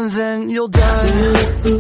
and then you'll die.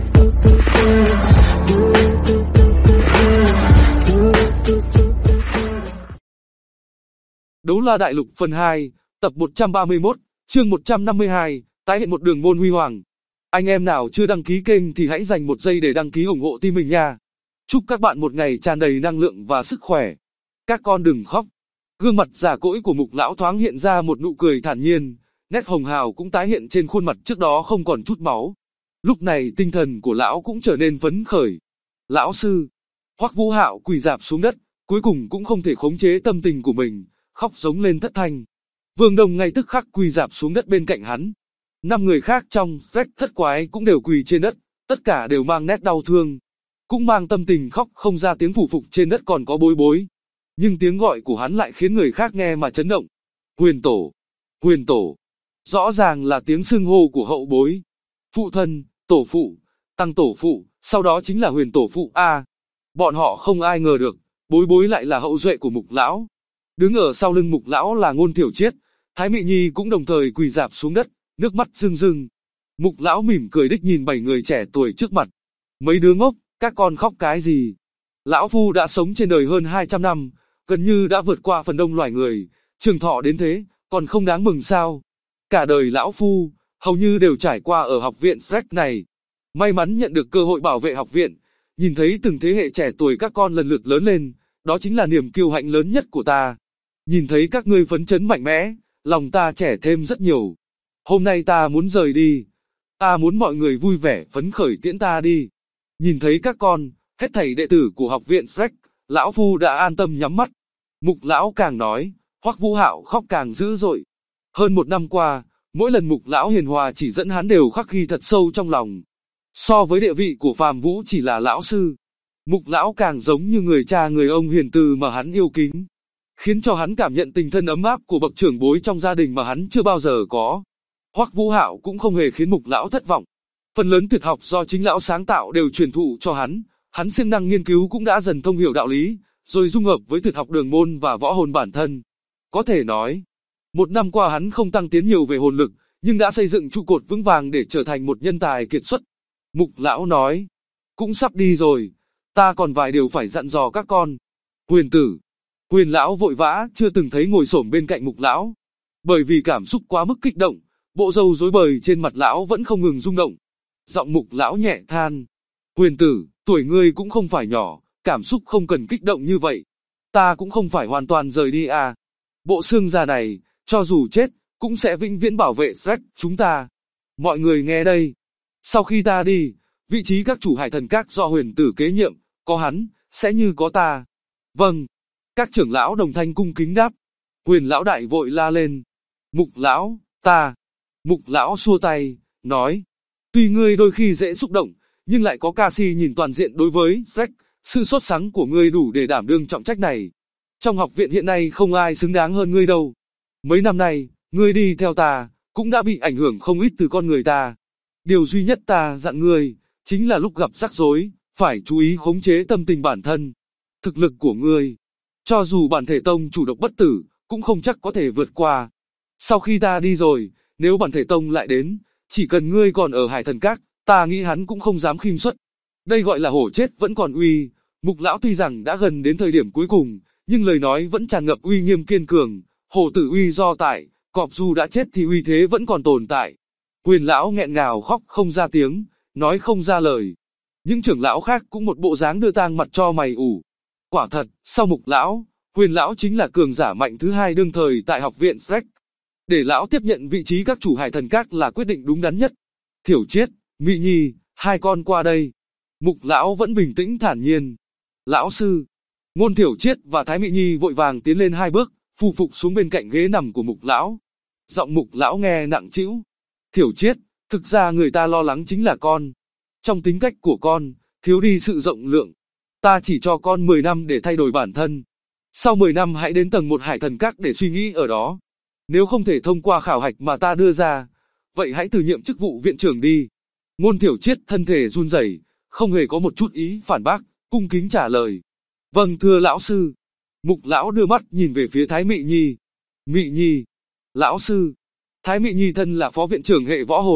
Đấu La Đại Lục phần 2, tập 131, chương 152, tái hiện một đường môn huy hoàng. Anh em nào chưa đăng ký kênh thì hãy dành một giây để đăng ký ủng hộ team mình nha. Chúc các bạn một ngày tràn đầy năng lượng và sức khỏe. Các con đừng khóc. Gương mặt già cỗi của Mục lão thoáng hiện ra một nụ cười thản nhiên, nét hồng hào cũng tái hiện trên khuôn mặt trước đó không còn chút máu. Lúc này tinh thần của lão cũng trở nên phấn khởi. Lão sư, Hoắc Vũ Hạo quỳ rạp xuống đất, cuối cùng cũng không thể khống chế tâm tình của mình, khóc giống lên thất thanh. Vương Đông ngay tức khắc quỳ rạp xuống đất bên cạnh hắn. 5 người khác trong Shrek thất quái cũng đều quỳ trên đất, tất cả đều mang nét đau thương, cũng mang tâm tình khóc không ra tiếng. Phủ phục trên đất còn có Bối Bối, nhưng tiếng gọi của hắn lại khiến người khác nghe mà chấn động. Huyền tổ, Huyền tổ, rõ ràng là tiếng xưng hô của hậu bối. Phụ thân, tổ phụ, tăng tổ phụ, sau đó chính là Huyền tổ phụ a. Bọn họ không ai ngờ được, Bối Bối lại là hậu duệ của Mục lão. Đứng ở sau lưng Mục lão là Ngôn Thiểu Triết, Thái Mị Nhi cũng đồng thời quỳ rạp xuống đất, nước mắt rưng rưng. Mục lão mỉm cười đích nhìn 7 người trẻ tuổi trước mặt. Mấy đứa ngốc, các con khóc cái gì? Lão phu đã sống trên đời hơn 200 năm, gần như đã vượt qua phần đông loài người, trường thọ đến thế, còn không đáng mừng sao? Cả đời lão phu, hầu như đều trải qua ở học viện Shrek này. May mắn nhận được cơ hội bảo vệ học viện, nhìn thấy từng thế hệ trẻ tuổi các con lần lượt lớn lên, đó chính là niềm kiêu hãnh lớn nhất của ta. Nhìn thấy các ngươi phấn chấn mạnh mẽ, lòng ta trẻ thêm rất nhiều. Hôm nay ta muốn rời đi. Ta muốn mọi người vui vẻ phấn khởi tiễn ta đi. Nhìn thấy các con, hết thảy đệ tử của học viện Shrek, lão phu đã an tâm nhắm mắt. Mục lão càng nói, Hoắc Vũ Hạo khóc càng dữ dội. Hơn 1 năm qua, mỗi lần Mục lão hiền hòa chỉ dẫn hắn đều khắc ghi thật sâu trong lòng. So với địa vị của Phàm Vũ chỉ là lão sư, Mục lão càng giống như người cha người ông hiền từ mà hắn yêu kính, khiến cho hắn cảm nhận tình thân ấm áp của bậc trưởng bối trong gia đình mà hắn chưa bao giờ có. Hoắc Vũ Hạo cũng không hề khiến Mục lão thất vọng. Phần lớn tuyệt học do chính lão sáng tạo đều truyền thụ cho hắn siêng năng nghiên cứu cũng đã dần thông hiểu đạo lý, rồi dung hợp với tuyệt học đường môn và võ hồn bản thân. Có thể nói, 1 năm qua hắn không tăng tiến nhiều về hồn lực, nhưng đã xây dựng trụ cột vững vàng để trở thành một nhân tài kiệt xuất. Mục lão nói, cũng sắp đi rồi, ta còn vài điều phải dặn dò các con. Huyền tử, Huyền lão vội vã chưa từng thấy ngồi xổm bên cạnh Mục lão, bởi vì cảm xúc quá mức kích động, bộ râu rối bời trên mặt lão vẫn không ngừng rung động. Giọng Mục lão nhẹ than, Huyền tử, tuổi ngươi cũng không phải nhỏ, cảm xúc không cần kích động như vậy. Ta cũng không phải hoàn toàn rời đi à. Bộ xương già này, cho dù chết, cũng sẽ vĩnh viễn bảo vệ Shrek chúng ta. Mọi người nghe đây. Sau khi ta đi, vị trí các chủ hải thần các do Huyền tử kế nhiệm, có hắn, sẽ như có ta. Vâng. Các trưởng lão đồng thanh cung kính đáp. Huyền lão đại vội la lên. Mục lão, ta. Mục lão xua tay, nói. Tuy ngươi đôi khi dễ xúc động, nhưng lại có ca si nhìn toàn diện đối với Shrek, sự sốt sắng của ngươi đủ để đảm đương trọng trách này. Trong học viện hiện nay không ai xứng đáng hơn ngươi đâu. Mấy năm nay, ngươi đi theo ta, cũng đã bị ảnh hưởng không ít từ con người ta. Điều duy nhất ta dặn ngươi, chính là lúc gặp rắc rối, phải chú ý khống chế tâm tình bản thân. Thực lực của ngươi, cho dù bản thể tông chủ độc bất tử, cũng không chắc có thể vượt qua. Sau khi ta đi rồi, nếu bản thể tông lại đến, chỉ cần ngươi còn ở hải thần các, ta nghĩ hắn cũng không dám khinh suất. Đây gọi là hổ chết vẫn còn uy. Mục lão tuy rằng đã gần đến thời điểm cuối cùng, nhưng lời nói vẫn tràn ngập uy nghiêm kiên cường. Hổ tử uy do tại, cọp dù đã chết thì uy thế vẫn còn tồn tại. Huyền lão nghẹn ngào khóc không ra tiếng, nói không ra lời. Những trưởng lão khác cũng một bộ dáng đưa tang mặt cho mày ủ. Quả thật, sau Mục lão, Huyền lão chính là cường giả mạnh thứ hai đương thời tại học viện Shrek. Để lão tiếp nhận vị trí các chủ hải thần các là quyết định đúng đắn nhất. Thiểu Triết, Mị Nhi, hai con qua đây. Mục lão vẫn bình tĩnh thản nhiên. Lão sư. Ngôn Thiểu Triết và Thái Mị Nhi vội vàng tiến lên 2 bước, phù phục xuống bên cạnh ghế nằm của Mục lão. Giọng Mục lão nghe nặng trĩu. Thiểu Triết, thực ra người ta lo lắng chính là con. Trong tính cách của con, thiếu đi sự rộng lượng. Ta chỉ cho con 10 năm để thay đổi bản thân. Sau 10 năm hãy đến tầng 1 hải thần các để suy nghĩ ở đó. Nếu không thể thông qua khảo hạch mà ta đưa ra, vậy hãy từ nhiệm chức vụ viện trưởng đi. Ngôn Thiểu Triết thân thể run rẩy, không hề có một chút ý phản bác, cung kính trả lời. Vâng thưa lão sư. Mục lão đưa mắt nhìn về phía Thái Mị Nhi. Mị Nhi. Lão sư. Thái Mị Nhi thân là phó viện trưởng hệ võ hồn,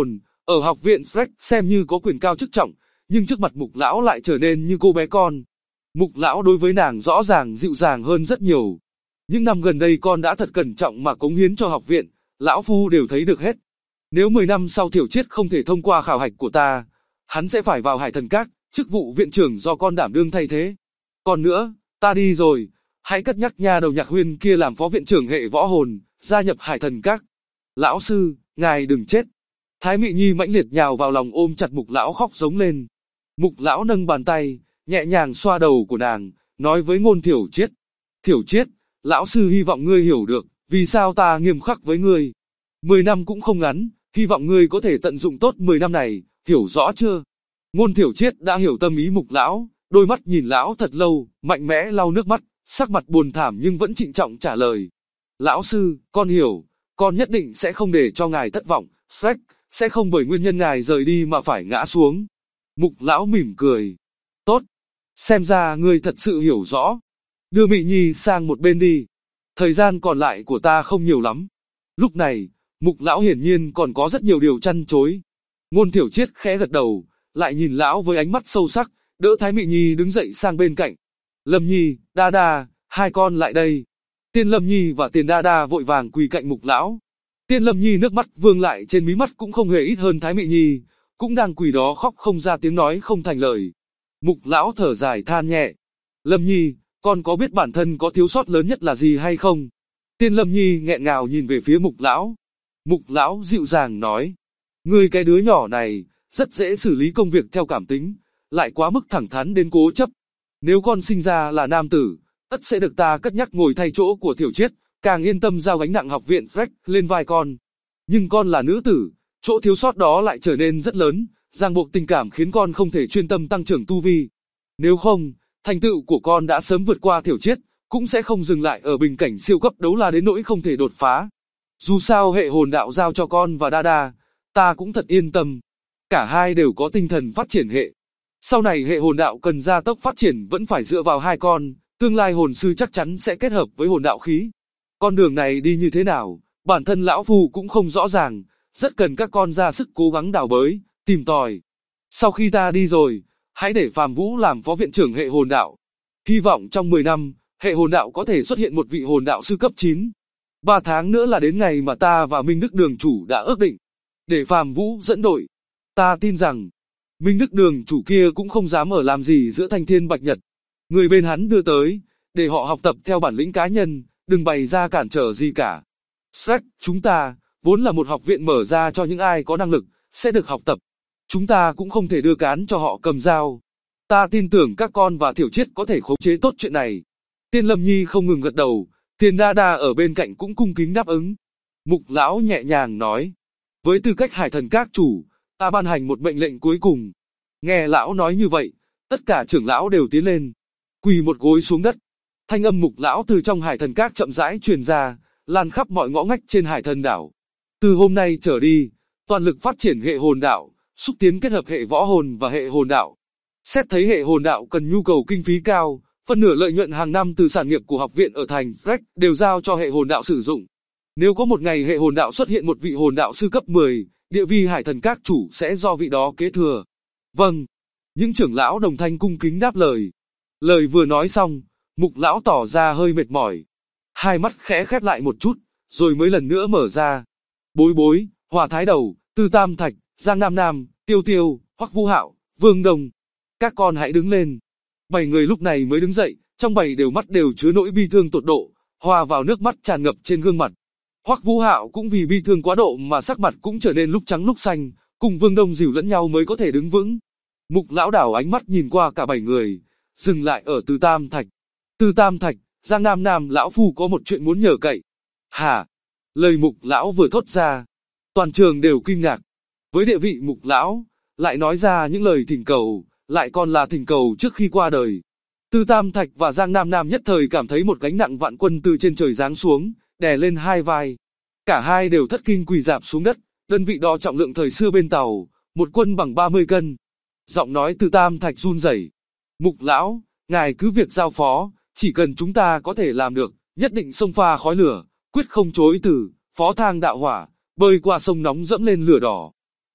Ở học viện Shrek xem như có quyền cao chức trọng, nhưng trước mặt Mục lão lại trở nên như cô bé con. Mục lão đối với nàng rõ ràng dịu dàng hơn rất nhiều. Những năm gần đây con đã thật cẩn trọng mà cống hiến cho học viện, lão phu đều thấy được hết. Nếu 10 năm sau Thiểu Chiết không thể thông qua khảo hạch của ta, hắn sẽ phải vào Hải Thần Các, chức vụ viện trưởng do con đảm đương thay thế. Còn nữa, ta đi rồi, hãy cất nhắc nha đầu Nhạc Huyên kia làm phó viện trưởng hệ võ hồn, gia nhập Hải Thần Các. Lão sư, ngài đừng chết. Thái Mị Nhi mãnh liệt nhào vào lòng ôm chặt Mục lão khóc giống lên. Mục lão nâng bàn tay, nhẹ nhàng xoa đầu của nàng, nói với Ngôn Thiểu Chiết. Thiểu Chiết, lão sư hy vọng ngươi hiểu được, vì sao ta nghiêm khắc với ngươi. 10 năm cũng không ngắn, hy vọng ngươi có thể tận dụng tốt 10 năm này, hiểu rõ chưa? Ngôn Thiểu Chiết đã hiểu tâm ý Mục lão, đôi mắt nhìn lão thật lâu, mạnh mẽ lau nước mắt, sắc mặt buồn thảm nhưng vẫn trịnh trọng trả lời. Lão sư, con hiểu, con nhất định sẽ không để cho ngài thất vọng, Shrek sẽ không bởi nguyên nhân ngài rời đi mà phải ngã xuống. Mục lão mỉm cười. Tốt, xem ra ngươi thật sự hiểu rõ. Đưa Mị Nhi sang một bên đi. Thời gian còn lại của ta không nhiều lắm. Lúc này, Mục lão hiển nhiên còn có rất nhiều điều chăn chối. Ngôn Thiểu Chiết khẽ gật đầu, lại nhìn lão với ánh mắt sâu sắc, đỡ Thái Mị Nhi đứng dậy sang bên cạnh. Lâm Nhi, Đa Đa, hai con lại đây. Tiên Lâm Nhi và Tiền Đa Đa vội vàng quỳ cạnh Mục lão. Tiên Lâm Nhi nước mắt vương lại trên mí mắt cũng không hề ít hơn Thái Mị Nhi, cũng đang quỳ đó khóc không ra tiếng nói không thành lời. Mục lão thở dài than nhẹ. Lâm Nhi, con có biết bản thân có thiếu sót lớn nhất là gì hay không? Tiên Lâm Nhi nghẹn ngào nhìn về phía Mục lão. Mục lão dịu dàng nói. Ngươi cái đứa nhỏ này, rất dễ xử lý công việc theo cảm tính, lại quá mức thẳng thắn đến cố chấp. Nếu con sinh ra là nam tử, tất sẽ được ta cất nhắc ngồi thay chỗ của Thiểu Chiết, càng yên tâm giao gánh nặng học viện Shrek lên vai con. Nhưng con là nữ tử, chỗ thiếu sót đó lại trở nên rất lớn, ràng buộc tình cảm khiến con không thể chuyên tâm tăng trưởng tu vi. Nếu không, thành tựu của con đã sớm vượt qua Thiểu Chiết, cũng sẽ không dừng lại ở bình cảnh siêu cấp đấu la đến nỗi không thể đột phá. Dù sao hệ hồn đạo giao cho con và Đa Đa, ta cũng thật yên tâm. Cả hai đều có tinh thần phát triển hệ. Sau này hệ hồn đạo cần gia tốc phát triển vẫn phải dựa vào hai con, tương lai hồn sư chắc chắn sẽ kết hợp với hồn đạo khí. Con đường này đi như thế nào, bản thân lão phu cũng không rõ ràng, rất cần các con ra sức cố gắng đào bới, tìm tòi. Sau khi ta đi rồi, hãy để Phàm Vũ làm phó viện trưởng hệ hồn đạo. Hy vọng trong 10 năm, hệ hồn đạo có thể xuất hiện một vị hồn đạo sư cấp 9. 3 tháng nữa là đến ngày mà ta và Minh Đức Đường chủ đã ước định. Để Phàm Vũ dẫn đội. Ta tin rằng, Minh Đức Đường chủ kia cũng không dám ở làm gì giữa Thanh Thiên Bạch Nhật. Người bên hắn đưa tới, để họ học tập theo bản lĩnh cá nhân, đừng bày ra cản trở gì cả. Shrek, chúng ta, vốn là một học viện mở ra cho những ai có năng lực, sẽ được học tập. Chúng ta cũng không thể đưa cán cho họ cầm dao. Ta tin tưởng các con và Thiểu Chiết có thể khống chế tốt chuyện này. Tiên Lâm Nhi không ngừng gật đầu, Tiền Đa Đa ở bên cạnh cũng cung kính đáp ứng. Mục lão nhẹ nhàng nói, với tư cách Hải Thần Các chủ, ta ban hành một mệnh lệnh cuối cùng. Nghe lão nói như vậy, tất cả trưởng lão đều tiến lên, quỳ một gối xuống đất. Thanh âm Mục lão từ trong Hải Thần Các chậm rãi truyền ra, lan khắp mọi ngõ ngách trên Hải Thần đảo. Từ hôm nay trở đi, toàn lực phát triển hệ hồn đạo, xúc tiến kết hợp hệ võ hồn và hệ hồn đạo. Xét thấy hệ hồn đạo cần nhu cầu kinh phí cao, phần nửa lợi nhuận hàng năm từ sản nghiệp của học viện ở thành Shrek đều giao cho hệ hồn đạo sử dụng. Nếu có một ngày hệ hồn đạo xuất hiện một vị hồn đạo sư cấp 10, địa vị Hải Thần Các chủ sẽ do vị đó kế thừa. Vâng. Những trưởng lão đồng thanh cung kính đáp lời. Lời vừa nói xong, Mục lão tỏ ra hơi mệt mỏi. Hai mắt khẽ khép lại một chút, rồi mới lần nữa mở ra. Bối Bối, Hòa Thái Đầu, Tư Tam Thạch, Giang Nam Nam, Tiêu Tiêu, Hoắc Vũ Hạo, Vương Đông. Các con hãy đứng lên. 7 người lúc này mới đứng dậy, trong 7 đều mắt đều chứa nỗi bi thương tột độ, hòa vào nước mắt tràn ngập trên gương mặt. Hoắc Vũ Hạo cũng vì bi thương quá độ mà sắc mặt cũng trở nên lúc trắng lúc xanh, cùng Vương Đông dìu lẫn nhau mới có thể đứng vững. Mục lão đảo ánh mắt nhìn qua cả 7 người, dừng lại ở Tư Tam Thạch. Tư Tam Thạch, Giang Nam Nam lão phu có một chuyện muốn nhờ cậy. Hả? Lời Mục lão vừa thốt ra, toàn trường đều kinh ngạc. Với địa vị Mục lão, lại nói ra những lời thỉnh cầu, lại còn là thỉnh cầu trước khi qua đời. Tư Tam Thạch và Giang Nam Nam nhất thời cảm thấy một gánh nặng vạn quân từ trên trời giáng xuống, đè lên hai vai. Cả hai đều thất kinh quỳ rạp xuống đất, đơn vị đo trọng lượng thời xưa bên tàu, một quân bằng 30 cân. Giọng nói Tư Tam Thạch run rẩy. Mục lão, ngài cứ việc giao phó, chỉ cần chúng ta có thể làm được, nhất định xông pha khói lửa, quyết không chối từ, phó thang đạo hỏa, bơi qua sông nóng dẫm lên lửa đỏ.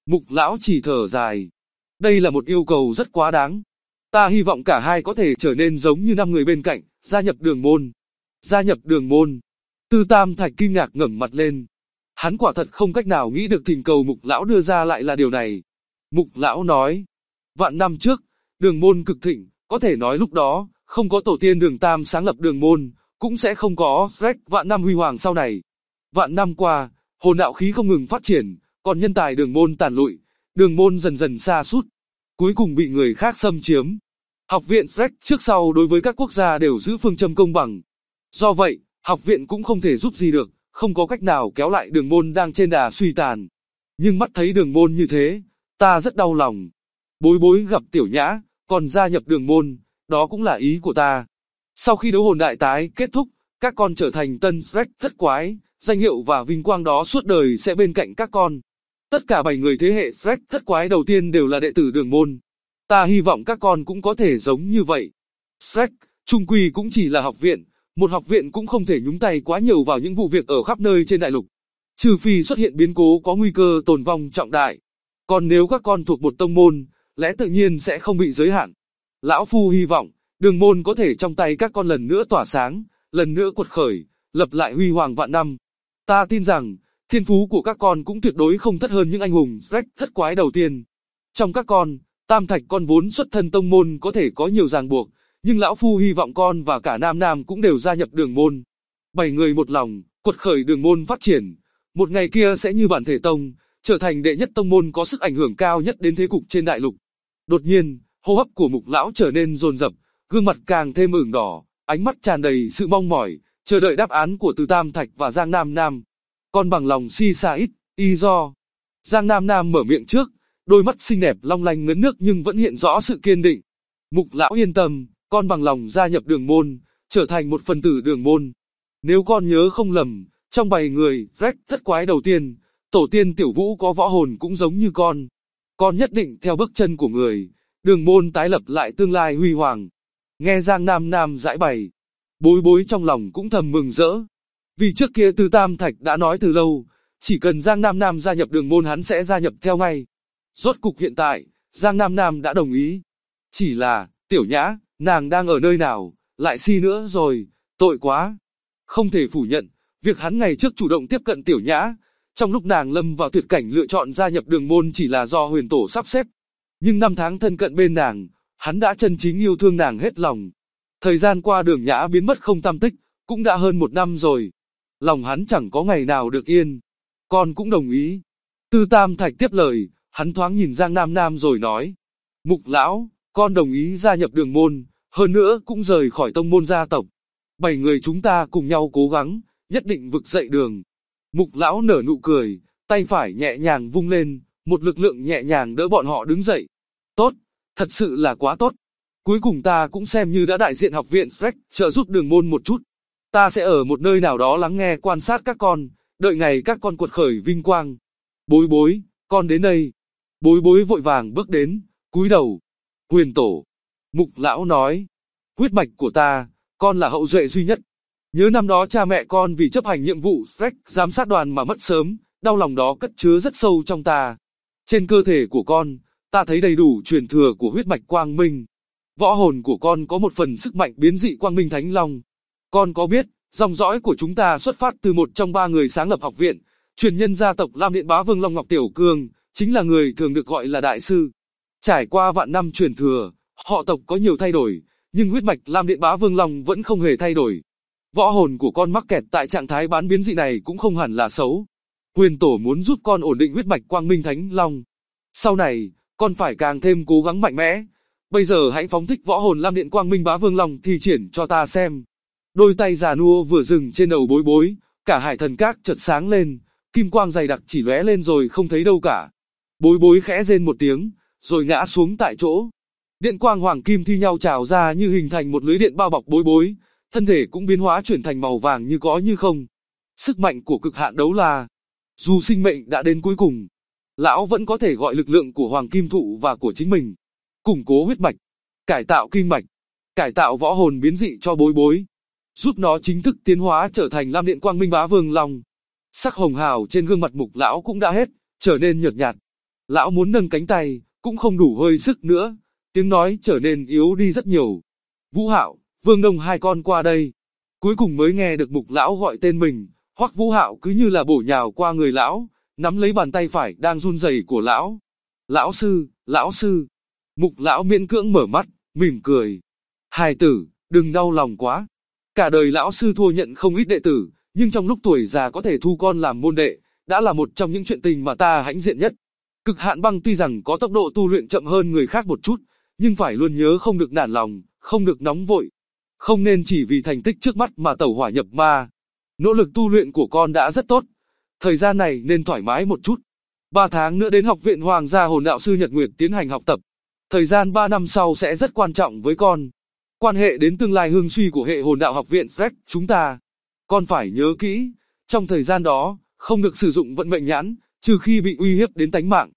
Mục lão chỉ thở dài. Đây là một yêu cầu rất quá đáng. Ta hy vọng cả hai có thể trở nên giống như 5 người bên cạnh, gia nhập đường môn. Gia nhập đường môn. Tư Tam Thạch kinh ngạc ngẩng mặt lên. Hắn quả thật không cách nào nghĩ được thỉnh cầu Mục lão đưa ra lại là điều này. Mục lão nói, vạn năm trước, đường môn cực thịnh, có thể nói lúc đó, không có tổ tiên Đường Tam sáng lập đường môn, cũng sẽ không có Shrek vạn năm huy hoàng sau này. Vạn năm qua, hồn đạo khí không ngừng phát triển, còn nhân tài đường môn tàn lụi, đường môn dần dần sa sút, cuối cùng bị người khác xâm chiếm. Học viện Shrek trước sau đối với các quốc gia đều giữ phương châm công bằng. Do vậy, học viện cũng không thể giúp gì được, không có cách nào kéo lại đường môn đang trên đà suy tàn. Nhưng mắt thấy đường môn như thế, ta rất đau lòng. Bối bối gặp Tiểu Nhã, còn gia nhập đường môn, đó cũng là ý của ta. Sau khi đấu hồn đại tái kết thúc, các con trở thành tân Shrek thất quái, danh hiệu và vinh quang đó suốt đời sẽ bên cạnh các con. Tất cả 7 người thế hệ Shrek thất quái đầu tiên đều là đệ tử đường môn. Ta hy vọng các con cũng có thể giống như vậy. Shrek, chung quy cũng chỉ là học viện, một học viện cũng không thể nhúng tay quá nhiều vào những vụ việc ở khắp nơi trên đại lục. Trừ phi xuất hiện biến cố có nguy cơ tồn vong trọng đại. Còn nếu các con thuộc một tông môn, lẽ tự nhiên sẽ không bị giới hạn. Lão Phu hy vọng, đường môn có thể trong tay các con lần nữa tỏa sáng, lần nữa quật khởi, lập lại huy hoàng vạn năm. Ta tin rằng, thiên phú của các con cũng tuyệt đối không thấp hơn những anh hùng Shrek thất quái đầu tiên. Trong các con, Tam Thạch con vốn xuất thân tông môn có thể có nhiều ràng buộc, nhưng Lão Phu hy vọng con và cả Nam Nam cũng đều gia nhập đường môn. 7 người một lòng, quật khởi đường môn phát triển. Một ngày kia sẽ như bản thể tông, trở thành đệ nhất tông môn có sức ảnh hưởng cao nhất đến thế cục trên đại lục. Đột nhiên, hô hấp của Mục lão trở nên dồn dập, gương mặt càng thêm ửng đỏ, ánh mắt tràn đầy sự mong mỏi, chờ đợi đáp án của Từ Tam Thạch và Giang Nam Nam. Con bằng lòng si sa ít, y do. Giang Nam Nam mở miệng trước, đôi mắt xinh đẹp long lanh ngấn nước nhưng vẫn hiện rõ sự kiên định. Mục lão yên tâm, con bằng lòng gia nhập đường môn, trở thành một phần tử đường môn. Nếu con nhớ không lầm, trong 7 người Shrek thất quái đầu tiên, tổ tiên Tiểu Vũ có võ hồn cũng giống như con. Con nhất định theo bước chân của người, đường môn tái lập lại tương lai huy hoàng. Nghe Giang Nam Nam giải bày, bối bối trong lòng cũng thầm mừng rỡ. Vì trước kia Từ Tam Thạch đã nói từ lâu, chỉ cần Giang Nam Nam gia nhập đường môn hắn sẽ gia nhập theo ngay. Rốt cục hiện tại, Giang Nam Nam đã đồng ý. Chỉ là, Tiểu Nhã, nàng đang ở nơi nào, lại si nữa rồi, tội quá. Không thể phủ nhận, việc hắn ngày trước chủ động tiếp cận Tiểu Nhã, trong lúc nàng lâm vào tuyệt cảnh lựa chọn gia nhập đường môn chỉ là do huyền tổ sắp xếp. Nhưng 5 tháng thân cận bên nàng, hắn đã chân chính yêu thương nàng hết lòng. Thời gian qua Đường Nhã biến mất không tăm tích, cũng đã hơn 1 năm rồi. Lòng hắn chẳng có ngày nào được yên. Con cũng đồng ý. Tư Tam Thạch tiếp lời, hắn thoáng nhìn Giang Nam Nam rồi nói. Mục lão, con đồng ý gia nhập đường môn, hơn nữa cũng rời khỏi tông môn gia tộc. 7 người chúng ta cùng nhau cố gắng, nhất định vực dậy đường. Mục lão nở nụ cười, tay phải nhẹ nhàng vung lên, một lực lượng nhẹ nhàng đỡ bọn họ đứng dậy. Tốt, thật sự là quá tốt. Cuối cùng ta cũng xem như đã đại diện học viện Shrek trợ giúp đường môn một chút. Ta sẽ ở một nơi nào đó lắng nghe quan sát các con, đợi ngày các con quật khởi vinh quang. Bối bối, con đến đây. Bối bối vội vàng bước đến, cúi đầu. Huyền tổ. Mục lão nói. Huyết mạch của ta, con là hậu duệ duy nhất. Nhớ năm đó cha mẹ con vì chấp hành nhiệm vụ Shrek giám sát đoàn mà mất sớm, đau lòng đó cất chứa rất sâu trong ta. Trên cơ thể của con, ta thấy đầy đủ truyền thừa của huyết mạch quang minh. Võ hồn của con có một phần sức mạnh biến dị quang minh thánh long. Con có biết, dòng dõi của chúng ta xuất phát từ một trong 3 người sáng lập học viện, truyền nhân gia tộc Lam Điện Bá Vương Long Ngọc Tiểu Cương, chính là người thường được gọi là đại sư. Trải qua vạn năm truyền thừa, họ tộc có nhiều thay đổi, nhưng huyết mạch Lam Điện Bá Vương Long vẫn không hề thay đổi. Võ hồn của con mắc kẹt tại trạng thái bán biến dị này cũng không hẳn là xấu. Huyền tổ muốn giúp con ổn định huyết mạch quang minh thánh long. Sau này, con phải càng thêm cố gắng mạnh mẽ. Bây giờ hãy phóng thích võ hồn Lam Điện Quang Minh Bá Vương Long thi triển cho ta xem. Đôi tay già nua vừa dừng trên đầu bối bối, cả hải thần các chợt sáng lên, kim quang dày đặc chỉ lóe lên rồi không thấy đâu cả. Bối bối khẽ rên một tiếng, rồi ngã xuống tại chỗ. Điện quang hoàng kim thi nhau trào ra như hình thành một lưới điện bao bọc bối bối, thân thể cũng biến hóa chuyển thành màu vàng như có như không. Sức mạnh của cực hạn đấu la. Dù sinh mệnh đã đến cuối cùng, lão vẫn có thể gọi lực lượng của hoàng kim thụ và của chính mình. Củng cố huyết mạch, cải tạo kinh mạch, cải tạo võ hồn biến dị cho bối bối, giúp nó chính thức tiến hóa trở thành Lam Điện Quang Minh Bá Vương Long. Sắc hồng hào trên gương mặt Mục lão cũng đã hết, trở nên nhợt nhạt. Lão muốn nâng cánh tay, cũng không đủ hơi sức nữa, tiếng nói trở nên yếu đi rất nhiều. Vũ Hạo, Vương Đông hai con qua đây. Cuối cùng mới nghe được Mục lão gọi tên mình, Hoắc Vũ Hạo cứ như là bổ nhào qua người lão, nắm lấy bàn tay phải đang run rẩy của lão. Lão sư. Mục lão miễn cưỡng mở mắt, mỉm cười. Hài tử, đừng đau lòng quá. Cả đời lão sư thua nhận không ít đệ tử, nhưng trong lúc tuổi già có thể thu con làm môn đệ, đã là một trong những chuyện tình mà ta hãnh diện nhất. Cực Hạn Băng tuy rằng có tốc độ tu luyện chậm hơn người khác một chút, nhưng phải luôn nhớ không được nản lòng, không được nóng vội. Không nên chỉ vì thành tích trước mắt mà tẩu hỏa nhập ma. Nỗ lực tu luyện của con đã rất tốt. Thời gian này nên thoải mái một chút. 3 tháng nữa đến Học viện Hoàng gia Hồn đạo sư Nhật Nguyệt tiến hành học tập. Thời gian 3 năm sau sẽ rất quan trọng với con. Quan hệ đến tương lai hưng suy của hệ hồn đạo học viện Freck chúng ta. Con phải nhớ kỹ, trong thời gian đó, không được sử dụng vận mệnh nhãn, trừ khi bị uy hiếp đến tánh mạng.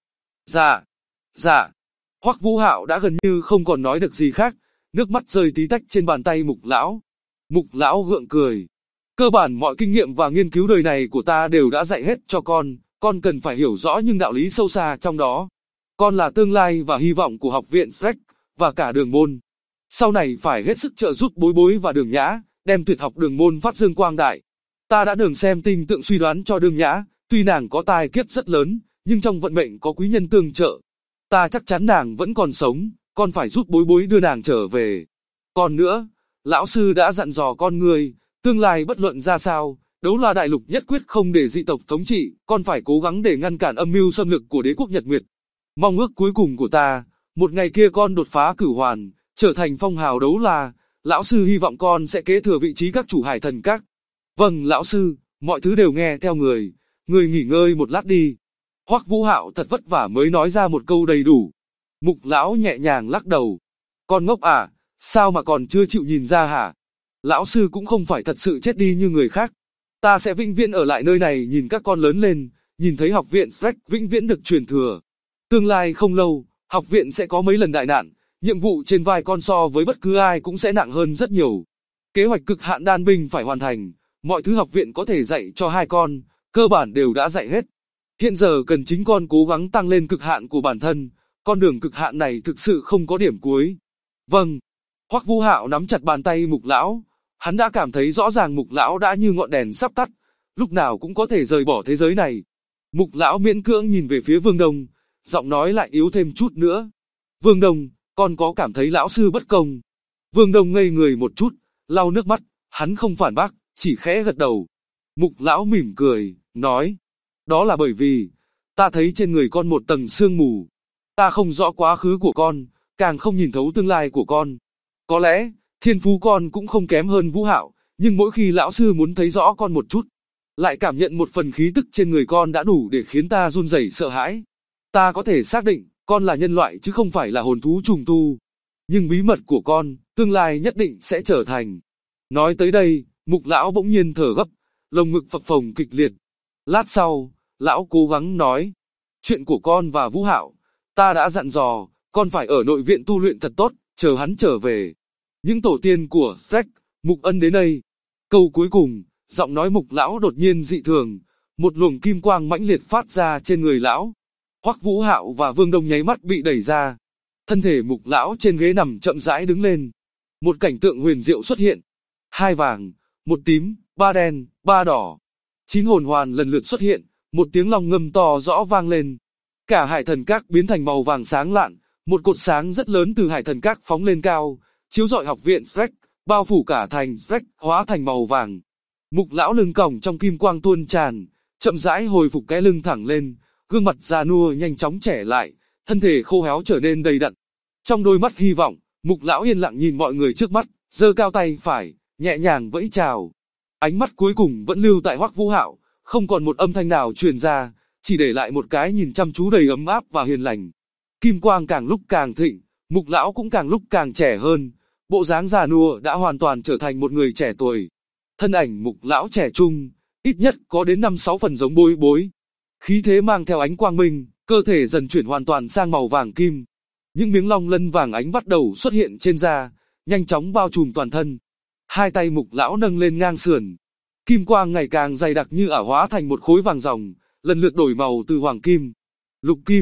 Dạ. Hoắc Vũ Hạo đã gần như không còn nói được gì khác, nước mắt rơi tí tách trên bàn tay Mục lão. Mục lão gượng cười. Cơ bản mọi kinh nghiệm và nghiên cứu đời này của ta đều đã dạy hết cho con cần phải hiểu rõ những đạo lý sâu xa trong đó. Con là tương lai và hy vọng của học viện Freck, và cả đường môn. Sau này phải hết sức trợ giúp Bối Bối và Đường Nhã, đem tuyệt học đường môn phát dương quang đại. Ta đã đường xem tinh tượng suy đoán cho Đường Nhã, tuy nàng có tai kiếp rất lớn, nhưng trong vận mệnh có quý nhân tương trợ. Ta chắc chắn nàng vẫn còn sống, con phải giúp Bối Bối đưa nàng trở về. Còn nữa, lão sư đã dặn dò con người, tương lai bất luận ra sao, đấu La Đại Lục nhất quyết không để dị tộc thống trị, con phải cố gắng để ngăn cản âm mưu xâm lược của đế quốc Nhật Nguyệt. Mong ước cuối cùng của ta, một ngày kia con đột phá cửu hoàn, trở thành phong hào đấu la, lão sư hy vọng con sẽ kế thừa vị trí các chủ hải thần các. Vâng lão sư, mọi thứ đều nghe theo người nghỉ ngơi một lát đi. Hoắc Vũ Hạo thật vất vả mới nói ra một câu đầy đủ. Mục lão nhẹ nhàng lắc đầu. Con ngốc à, sao mà còn chưa chịu nhìn ra hả? Lão sư cũng không phải thật sự chết đi như người khác. Ta sẽ vĩnh viễn ở lại nơi này nhìn các con lớn lên, nhìn thấy học viện Freck vĩnh viễn được truyền thừa. Tương lai không lâu, học viện sẽ có mấy lần đại nạn, nhiệm vụ trên vai con so với bất cứ ai cũng sẽ nặng hơn rất nhiều. Kế hoạch cực hạn đan binh phải hoàn thành, mọi thứ học viện có thể dạy cho hai con, cơ bản đều đã dạy hết. Hiện giờ cần chính con cố gắng tăng lên cực hạn của bản thân, con đường cực hạn này thực sự không có điểm cuối. Vâng. Hoắc Vũ Hạo nắm chặt bàn tay Mục lão, hắn đã cảm thấy rõ ràng Mục lão đã như ngọn đèn sắp tắt, lúc nào cũng có thể rời bỏ thế giới này. Mục lão miễn cưỡng nhìn về phía Vương Đông, giọng nói lại yếu thêm chút nữa. Vương Đông, con có cảm thấy lão sư bất công? Vương Đông ngây người một chút, lau nước mắt, hắn không phản bác, chỉ khẽ gật đầu. Mục lão mỉm cười, nói, đó là bởi vì, ta thấy trên người con một tầng sương mù. Ta không rõ quá khứ của con, càng không nhìn thấu tương lai của con. Có lẽ, thiên phú con cũng không kém hơn Vũ Hạo, nhưng mỗi khi lão sư muốn thấy rõ con một chút, lại cảm nhận một phần khí tức trên người con đã đủ để khiến ta run rẩy sợ hãi. Ta có thể xác định, con là nhân loại chứ không phải là hồn thú trùng tu. Nhưng bí mật của con, tương lai nhất định sẽ trở thành. Nói tới đây, Mục lão bỗng nhiên thở gấp, lồng ngực phập phồng kịch liệt. Lát sau, lão cố gắng nói, chuyện của con và Vũ Hạo, ta đã dặn dò, con phải ở nội viện tu luyện thật tốt, chờ hắn trở về. Những tổ tiên của Freck, Mục Ân đến đây. Câu cuối cùng, giọng nói Mục lão đột nhiên dị thường, một luồng kim quang mãnh liệt phát ra trên người lão. Hoắc Vũ Hạo và Vương Đông nháy mắt bị đẩy ra. Thân thể Mục lão trên ghế nằm chậm rãi đứng lên. Một cảnh tượng huyền diệu xuất hiện. 2 vàng, 1 tím, 3 đen, 3 đỏ. 9 hồn hoàn lần lượt xuất hiện, một tiếng long ngâm to rõ vang lên. Cả hải thần các biến thành màu vàng sáng lạn, một cột sáng rất lớn từ hải thần các phóng lên cao, chiếu rọi học viện Freck, bao phủ cả thành Freck hóa thành màu vàng. Mục lão lưng còng trong kim quang tuôn tràn, chậm rãi hồi phục cái lưng thẳng lên, gương mặt già nua nhanh chóng trẻ lại, thân thể khô héo trở nên đầy đặn. Trong đôi mắt hy vọng, Mục lão yên lặng nhìn mọi người trước mắt, giơ cao tay phải, nhẹ nhàng vẫy chào. Ánh mắt cuối cùng vẫn lưu tại Hoắc Vũ Hạo, không còn một âm thanh nào truyền ra, chỉ để lại một cái nhìn chăm chú đầy ấm áp và hiền lành. Kim quang càng lúc càng thịnh, Mục lão cũng càng lúc càng trẻ hơn, bộ dáng già nua đã hoàn toàn trở thành một người trẻ tuổi. Thân ảnh Mục lão trẻ trung, ít nhất có đến 5-6 phần giống Bối Bối. Khí thế mang theo ánh quang minh, cơ thể dần chuyển hoàn toàn sang màu vàng kim. Những miếng long lân vàng ánh bắt đầu xuất hiện trên da, nhanh chóng bao trùm toàn thân. Hai tay Mục lão nâng lên ngang sườn. Kim quang ngày càng dày đặc như ảo hóa thành một khối vàng ròng, lần lượt đổi màu từ hoàng kim, lục kim,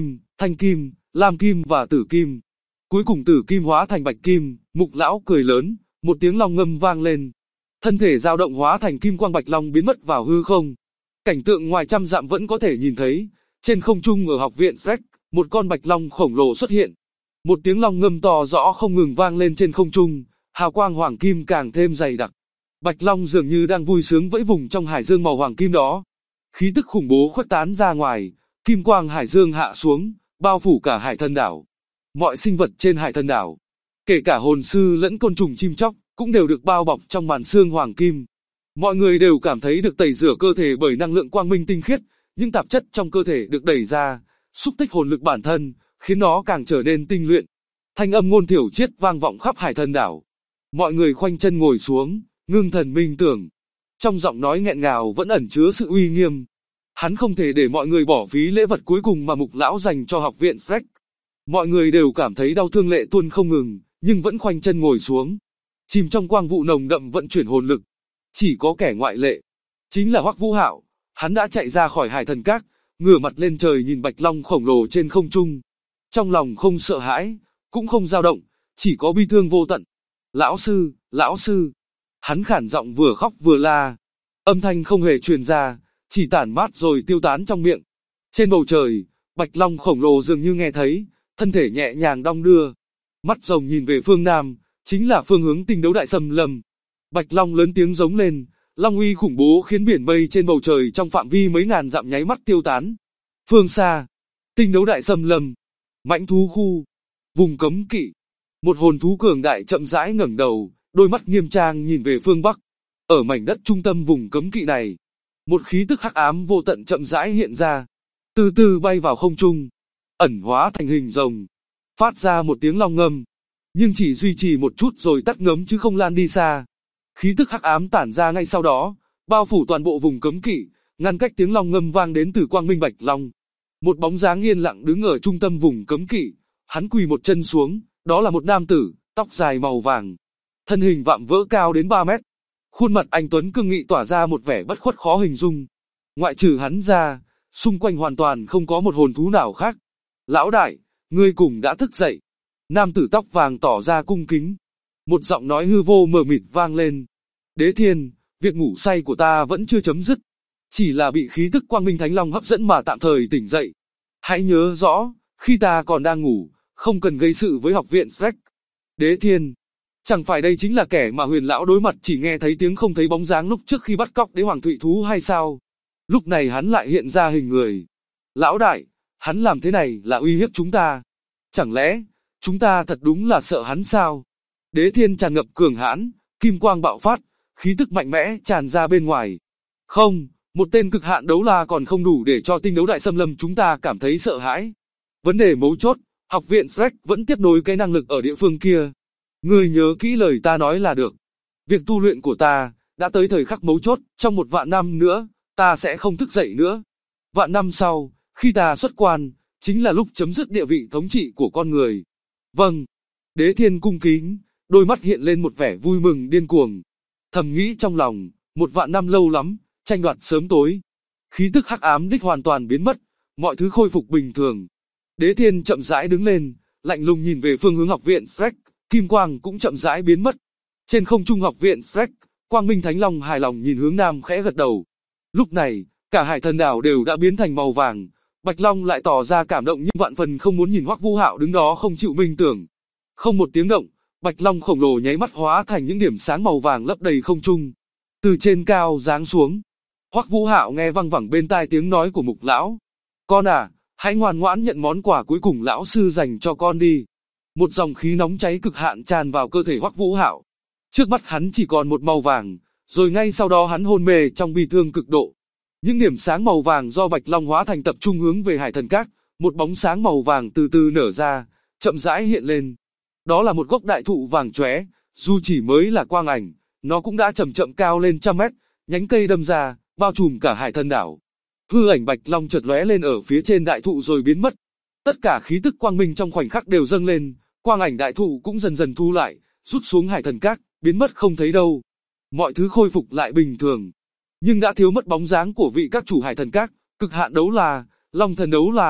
thanh kim, lam kim và tử kim. Cuối cùng tử kim hóa thành bạch kim, Mục lão cười lớn, một tiếng long ngâm vang lên. Thân thể dao động hóa thành kim quang bạch long biến mất vào hư không. Cảnh tượng ngoài trăm dặm vẫn có thể nhìn thấy, trên không trung ở học viện Freck, một con bạch long khổng lồ xuất hiện. Một tiếng long ngâm to rõ không ngừng vang lên trên không trung, hào quang hoàng kim càng thêm dày đặc. Bạch long dường như đang vui sướng vẫy vùng trong hải dương màu hoàng kim đó. Khí tức khủng bố khuếch tán ra ngoài, kim quang hải dương hạ xuống, bao phủ cả hải thần đảo. Mọi sinh vật trên hải thần đảo, kể cả hồn sư lẫn côn trùng chim chóc, cũng đều được bao bọc trong màn sương hoàng kim. Mọi người đều cảm thấy được tẩy rửa cơ thể bởi năng lượng quang minh tinh khiết, những tạp chất trong cơ thể được đẩy ra, xúc tích hồn lực bản thân, khiến nó càng trở nên tinh luyện. Thanh âm ngôn thiểu triết vang vọng khắp hải thần đảo. Mọi người khoanh chân ngồi xuống, ngưng thần minh tưởng. Trong giọng nói nghẹn ngào vẫn ẩn chứa sự uy nghiêm. Hắn không thể để mọi người bỏ phí lễ vật cuối cùng mà Mục lão dành cho học viện Freck. Mọi người đều cảm thấy đau thương lệ tuôn không ngừng, nhưng vẫn khoanh chân ngồi xuống, chìm trong quang vụ nồng đậm vận chuyển hồn lực. Chỉ có kẻ ngoại lệ, chính là Hoắc Vũ Hạo. Hắn đã chạy ra khỏi hải thần các, ngửa mặt lên trời nhìn bạch long khổng lồ trên không trung. Trong lòng không sợ hãi, cũng không dao động, chỉ có bi thương vô tận. Lão sư, lão sư. Hắn khản giọng vừa khóc vừa la. Âm thanh không hề truyền ra, chỉ tản mát rồi tiêu tán trong miệng. Trên bầu trời, bạch long khổng lồ dường như nghe thấy, thân thể nhẹ nhàng đong đưa. Mắt rồng nhìn về phương Nam, chính là phương hướng tinh đấu đại xâm lâm. Bạch long lớn tiếng giống lên, long uy khủng bố khiến biển mây trên bầu trời trong phạm vi mấy ngàn dặm nháy mắt tiêu tán. Phương xa, tinh đấu đại xâm lâm, mãnh thú khu, vùng cấm kỵ. Một hồn thú cường đại chậm rãi ngẩng đầu, đôi mắt nghiêm trang nhìn về phương Bắc. Ở mảnh đất trung tâm vùng cấm kỵ này, một khí tức hắc ám vô tận chậm rãi hiện ra, từ từ bay vào không trung, ẩn hóa thành hình rồng, phát ra một tiếng long ngâm, nhưng chỉ duy trì một chút rồi tắt ngấm chứ không lan đi xa. Khí tức hắc ám tản ra ngay sau đó, bao phủ toàn bộ vùng cấm kỵ, ngăn cách tiếng long ngâm vang đến từ quang minh bạch long. Một bóng dáng yên lặng đứng ở trung tâm vùng cấm kỵ, hắn quỳ một chân xuống, đó là một nam tử, tóc dài màu vàng, thân hình vạm vỡ cao đến 3 mét. Khuôn mặt anh tuấn cương nghị tỏa ra một vẻ bất khuất khó hình dung. Ngoại trừ hắn ra, xung quanh hoàn toàn không có một hồn thú nào khác. Lão đại, ngươi cùng đã thức dậy. Nam tử tóc vàng tỏ ra cung kính. Một giọng nói hư vô mờ mịt vang lên. Đế Thiên, việc ngủ say của ta vẫn chưa chấm dứt. Chỉ là bị khí tức quang minh thánh long hấp dẫn mà tạm thời tỉnh dậy. Hãy nhớ rõ, khi ta còn đang ngủ, không cần gây sự với học viện Freck. Đế Thiên, chẳng phải đây chính là kẻ mà Huyền lão đối mặt chỉ nghe thấy tiếng không thấy bóng dáng lúc trước khi bắt cóc đế hoàng thụy thú hay sao? Lúc này hắn lại hiện ra hình người. Lão đại, hắn làm thế này là uy hiếp chúng ta. Chẳng lẽ, chúng ta thật đúng là sợ hắn sao? Đế Thiên tràn ngập cường hãn, kim quang bạo phát, khí tức mạnh mẽ tràn ra bên ngoài. Không, một tên cực hạn đấu la còn không đủ để cho tinh đấu đại xâm lâm chúng ta cảm thấy sợ hãi. Vấn đề mấu chốt, học viện Freck vẫn tiếp nối cái năng lực ở địa phương kia. Ngươi nhớ kỹ lời ta nói là được. Việc tu luyện của ta đã tới thời khắc mấu chốt, trong 1 vạn năm nữa, ta sẽ không thức dậy nữa. Vạn năm sau, khi ta xuất quan, chính là lúc chấm dứt địa vị thống trị của con người. Vâng. Đế Thiên cung kính, đôi mắt hiện lên một vẻ vui mừng điên cuồng. Thầm nghĩ trong lòng, 1 vạn năm lâu lắm, tranh đoạt sớm tối. Khí tức hắc ám đích hoàn toàn biến mất, mọi thứ khôi phục bình thường. Đế Thiên chậm rãi đứng lên, lạnh lùng nhìn về phương hướng học viện Freck, kim quang cũng chậm rãi biến mất. Trên không trung học viện Freck, Quang Minh Thánh Long hài lòng nhìn hướng nam khẽ gật đầu. Lúc này, cả hải thần đảo đều đã biến thành màu vàng. Bạch Long lại tỏ ra cảm động nhưng vạn phần không muốn nhìn Hoắc Vũ Hạo đứng đó không chịu minh tưởng. Không một tiếng động, Bạch Long khổng lồ nháy mắt hóa thành những điểm sáng màu vàng lấp đầy không trung. Từ trên cao giáng xuống. Hoắc Vũ Hạo nghe văng vẳng bên tai tiếng nói của Mục lão. Con à, hãy ngoan ngoãn nhận món quà cuối cùng lão sư dành cho con đi. Một dòng khí nóng cháy cực hạn tràn vào cơ thể Hoắc Vũ Hạo. Trước mắt hắn chỉ còn một màu vàng, rồi ngay sau đó hắn hôn mê trong bi thương cực độ. Những điểm sáng màu vàng do Bạch Long hóa thành tập trung hướng về hải thần các, một bóng sáng màu vàng từ từ nở ra, chậm rãi hiện lên. Đó là một gốc đại thụ vàng chóe, dù chỉ mới là quang ảnh, nó cũng đã chậm chậm cao lên trăm mét, nhánh cây đâm ra, bao trùm cả hải thần đảo. Hư ảnh Bạch Long chợt lóe lên ở phía trên đại thụ rồi biến mất. Tất cả khí tức quang minh trong khoảnh khắc đều dâng lên, quang ảnh đại thụ cũng dần dần thu lại, rút xuống hải thần các, biến mất không thấy đâu. Mọi thứ khôi phục lại bình thường. Nhưng đã thiếu mất bóng dáng của vị các chủ hải thần các, cực hạn đấu la, long thần đấu la,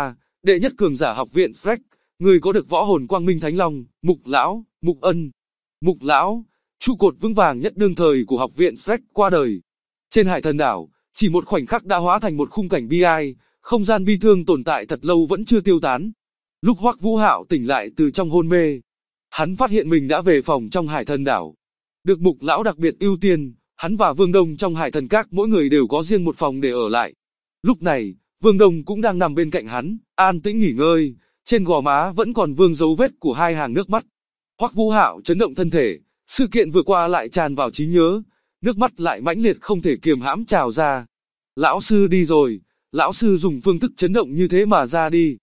đệ nhất cường giả học viện Freck, người có được võ hồn Quang Minh Thánh Long, Mục Lão, Mục Ân. Mục Lão, trụ cột vững vàng nhất đương thời của học viện Freck qua đời. Trên Hải Thần đảo, chỉ một khoảnh khắc đã hóa thành một khung cảnh bi ai, không gian bi thương tồn tại thật lâu vẫn chưa tiêu tán. Lúc Hoắc Vũ Hạo tỉnh lại từ trong hôn mê, hắn phát hiện mình đã về phòng trong Hải Thần đảo. Được Mục Lão đặc biệt ưu tiên, hắn và Vương Đông trong Hải Thần Các mỗi người đều có riêng một phòng để ở lại. Lúc này, Vương Đông cũng đang nằm bên cạnh hắn, an tĩnh nghỉ ngơi, trên gò má vẫn còn vương dấu vết của hai hàng nước mắt. Hoắc Vũ Hạo chấn động thân thể, sự kiện vừa qua lại tràn vào trí nhớ, nước mắt lại mãnh liệt không thể kiềm hãm trào ra. Lão sư đi rồi, lão sư dùng phương thức chấn động như thế mà ra đi.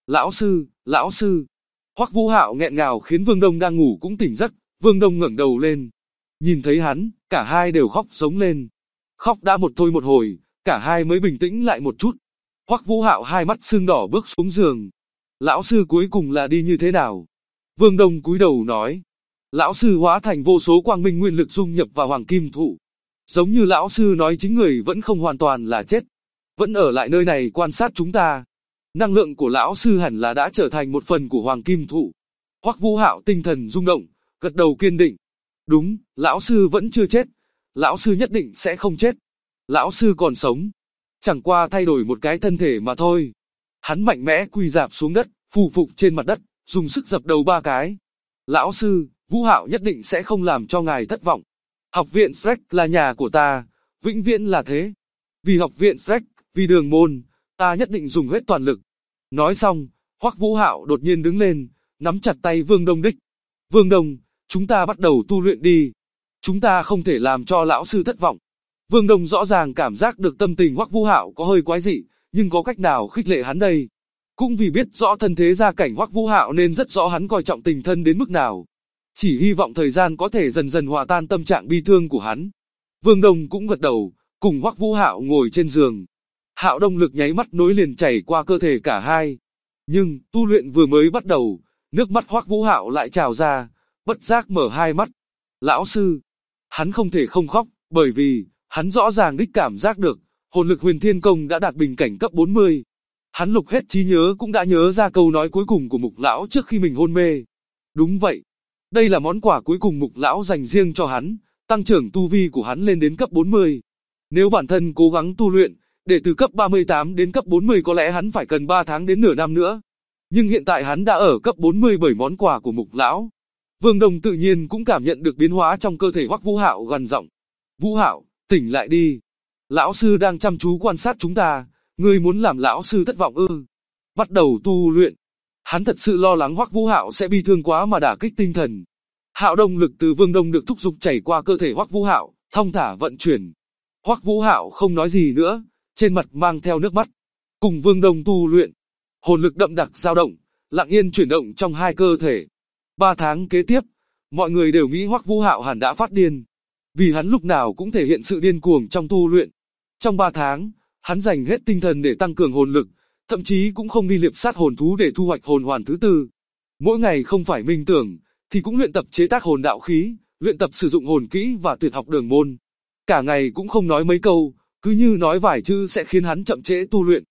Lão sư. Hoắc Vũ Hạo nghẹn ngào khiến Vương Đông đang ngủ cũng tỉnh giấc, Vương Đông ngẩng đầu lên. Nhìn thấy hắn, cả hai đều khóc giống lên. Khóc đã một thôi một hồi, cả hai mới bình tĩnh lại một chút. Hoắc Vũ Hạo hai mắt sưng đỏ bước xuống giường. Lão sư cuối cùng là đi như thế nào? Vương Đông cúi đầu nói. Lão sư hóa thành vô số quang minh nguyên lực dung nhập vào hoàng kim thụ. Giống như lão sư nói chính người vẫn không hoàn toàn là chết. Vẫn ở lại nơi này quan sát chúng ta. Năng lượng của lão sư hẳn là đã trở thành một phần của hoàng kim thụ. Hoắc Vũ Hạo tinh thần rung động, gật đầu kiên định. Đúng, lão sư vẫn chưa chết. Lão sư nhất định sẽ không chết. Lão sư còn sống. Chẳng qua thay đổi một cái thân thể mà thôi. Hắn mạnh mẽ quỳ rạp xuống đất, phù phục trên mặt đất, dùng sức dập đầu 3 cái. Lão sư, Vũ Hạo nhất định sẽ không làm cho ngài thất vọng. Học viện Freck là nhà của ta, vĩnh viễn là thế. Vì học viện Freck, vì đường môn, ta nhất định dùng hết toàn lực. Nói xong, Hoắc Vũ Hạo đột nhiên đứng lên, nắm chặt tay Vương Đông đích. Vương Đông, chúng ta bắt đầu tu luyện đi. Chúng ta không thể làm cho lão sư thất vọng. Vương Đông rõ ràng cảm giác được tâm tình Hoắc Vũ Hạo có hơi quái dị, nhưng có cách nào khích lệ hắn đây? Cũng vì biết rõ thân thế gia cảnh Hoắc Vũ Hạo nên rất rõ hắn coi trọng tình thân đến mức nào. Chỉ hy vọng thời gian có thể dần dần hòa tan tâm trạng bi thương của hắn. Vương Đông cũng gật đầu, cùng Hoắc Vũ Hạo ngồi trên giường. Hạo Đông lực nháy mắt nối liền chảy qua cơ thể cả hai. Nhưng, tu luyện vừa mới bắt đầu, nước mắt Hoắc Vũ Hạo lại trào ra, bất giác mở hai mắt. Lão sư, hắn không thể không khóc, bởi vì, hắn rõ ràng đích cảm giác được, hồn lực Huyền Thiên Công đã đạt bình cảnh cấp 40. Hắn lục hết trí nhớ cũng đã nhớ ra câu nói cuối cùng của Mục Lão trước khi mình hôn mê. Đúng vậy. Đây là món quà cuối cùng Mục Lão dành riêng cho hắn, tăng trưởng tu vi của hắn lên đến cấp 40. Nếu bản thân cố gắng tu luyện, để từ cấp 38 đến cấp 40 có lẽ hắn phải cần 3 tháng đến nửa năm nữa. Nhưng hiện tại hắn đã ở cấp 40 bởi món quà của Mục Lão. Vương Đông tự nhiên cũng cảm nhận được biến hóa trong cơ thể Hoắc Vũ Hạo gằn giọng. Vũ Hạo, tỉnh lại đi. Lão sư đang chăm chú quan sát chúng ta, ngươi muốn làm lão sư thất vọng ư? Bắt đầu tu luyện. Hắn thật sự lo lắng Hoắc Vũ Hạo sẽ bi thương quá mà đả kích tinh thần. Hạo Đông lực từ Vương Đông được thúc giục chảy qua cơ thể Hoắc Vũ Hạo, thong thả vận chuyển. Hoắc Vũ Hạo không nói gì nữa, trên mặt mang theo nước mắt. Cùng Vương Đông tu luyện, hồn lực đậm đặc dao động, lặng yên chuyển động trong hai cơ thể. 3 tháng kế tiếp, mọi người đều nghĩ Hoắc Vũ Hạo hẳn đã phát điên, vì hắn lúc nào cũng thể hiện sự điên cuồng trong tu luyện. Trong 3 tháng, hắn dành hết tinh thần để tăng cường hồn lực, thậm chí cũng không đi liệp sát hồn thú để thu hoạch hồn hoàn thứ tư. Mỗi ngày không phải minh tưởng, thì cũng luyện tập chế tác hồn đạo khí, luyện tập sử dụng hồn kỹ và tuyệt học đường môn. Cả ngày cũng không nói mấy câu, cứ như nói vài chữ sẽ khiến hắn chậm trễ tu luyện.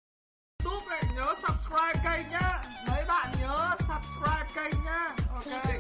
YouTube này nhớ subscribe kênh nhá, mấy bạn nhớ subscribe kênh nhá. Ok.